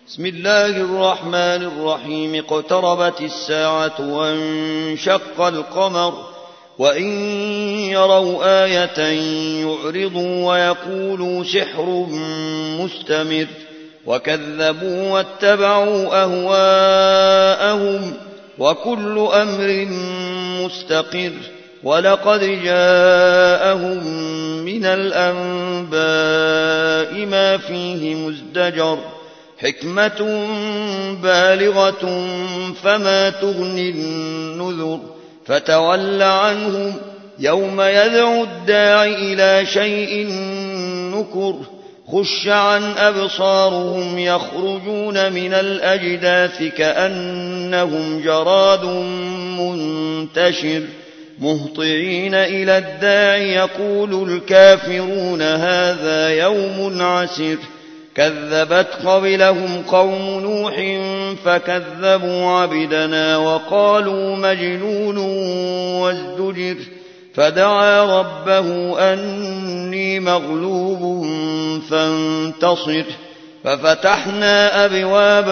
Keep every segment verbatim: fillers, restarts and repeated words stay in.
بسم الله الرحمن الرحيم. اقتربت الساعة وانشق القمر وإن يروا آية يعرضوا ويقولوا سحر مستمر وكذبوا واتبعوا أهواءهم وكل أمر مستقر ولقد جاءهم من الأنباء ما فيه مزدجر حكمة بالغة فما تغني النذر فتول عنهم يوم يدعو الداعي إلى شيء نكر خش عن أبصارهم يخرجون من الأجداث كأنهم جراد منتشر مهطعين إلى الداعي يقول الكافرون هذا يوم عسر كذبت قبلهم قوم نوح فكذبوا عبدنا وقالوا مجنون وازدجر فدعا ربه أني مغلوب فانتصر ففتحنا أبواب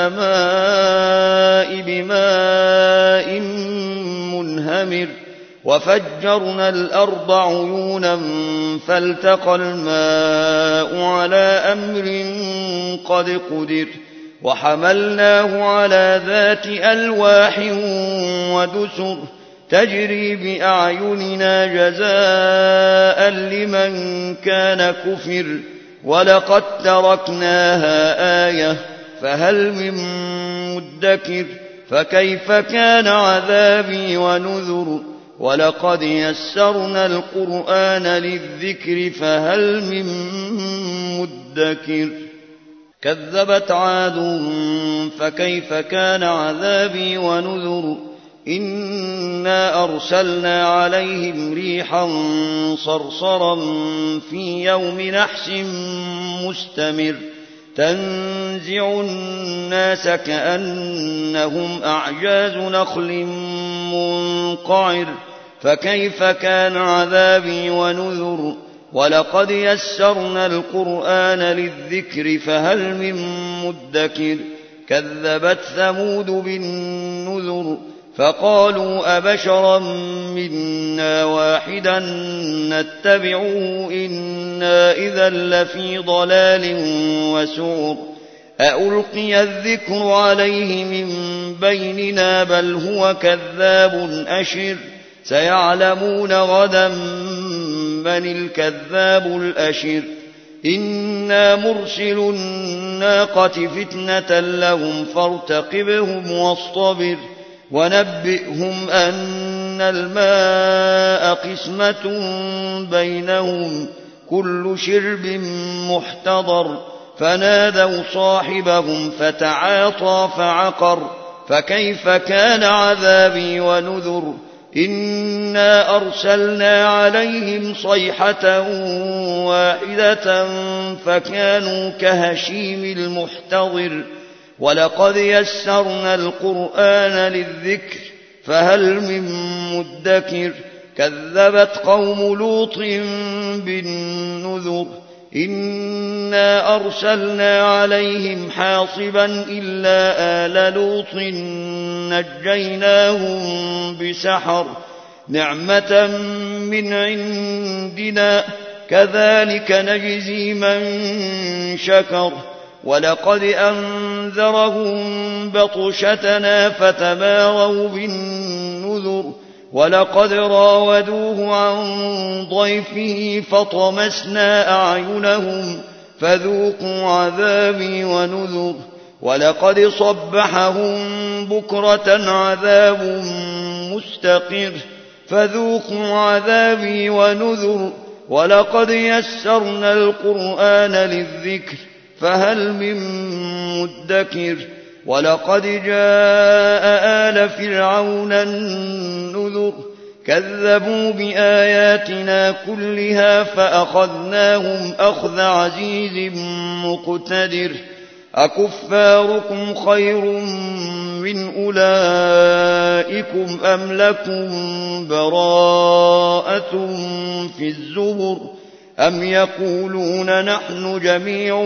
السماء بماء منهمر وفجرنا الأرض عيونا فالتقى الماء على أمر قد قدر وحملناه على ذات ألواح ودسر تجري بأعيننا جزاء لمن كان كفر ولقد تركناها آية فهل من مدكر فكيف كان عذابي ونذر ولقد يسرنا القرآن للذكر فهل من مدكر كذبت عاد فكيف كان عذابي ونذر إنا أرسلنا عليهم ريحا صرصرا في يوم نحس مستمر تنزع الناس كأنهم أعجاز نخل منقعر فكيف كان عذابي ونذر ولقد يسرنا القرآن للذكر فهل من مدكر كذبت ثمود بالنذر فقالوا أبشرا منا واحدا نتبعه إنا إذا لفي ضلال وسعر أألقي الذكر عليه من بيننا بل هو كذاب أشر سيعلمون غدا من الكذاب الأشر إنا مرسل الناقة فتنة لهم فارتقبهم واصطبر ونبئهم أن الماء قسمة بينهم كل شرب محتضر فنادوا صاحبهم فتعاطى فعقر فكيف كان عذابي ونذر إنا أرسلنا عليهم صيحة واحدة فكانوا كهشيم المحتضر ولقد يسرنا القرآن للذكر فهل من مدكر كذبت قوم لوط بالنذر إنا أرسلنا عليهم حاصبا إلا آل لوط نجيناهم بسحر نعمة من عندنا كذلك نجزي من شكر ولقد أنذرهم بطشتنا فتماروا بالنذر ولقد راودوه عن ضيفه فطمسنا أعينهم فذوقوا عذابي ونذر ولقد صبحهم بكرة عذاب مستقر فذوقوا عذابي ونذر ولقد يسرنا القرآن للذكر فهل من مدكر ولقد جاء آل فرعون النذر كذبوا بآياتنا كلها فأخذناهم أخذ عزيز مقتدر أكفاركم خير من أولئكم أم لكم براءة في الزبر أم يقولون نحن جميع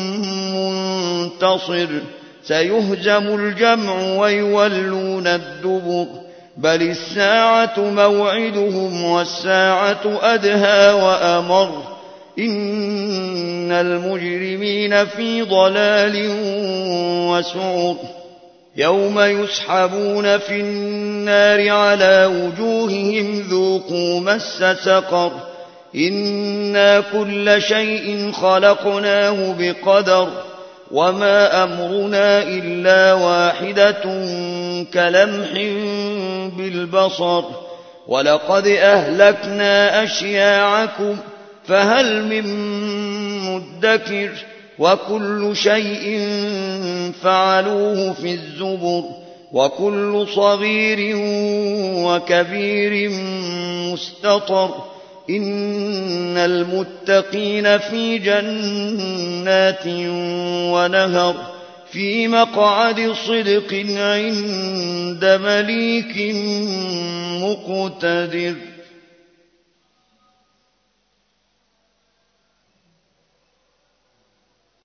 منتصر سيهزم الجمع ويولون الدبر بل الساعة موعدهم والساعة أدهى وأمر إن المجرمين في ضلال وسعر يوم يسحبون في النار على وجوههم ذوقوا مس سقر إنا كل شيء خلقناه بقدر وما أمرنا إلا واحدة كلمح بالبصر ولقد أهلكنا أشياعكم فهل من مدكر وكل شيء فعلوه في الزبر وكل صغير وكبير مستطر إن المتقين في جنات ونهر في مقعد صدق عند مليك مقتدر.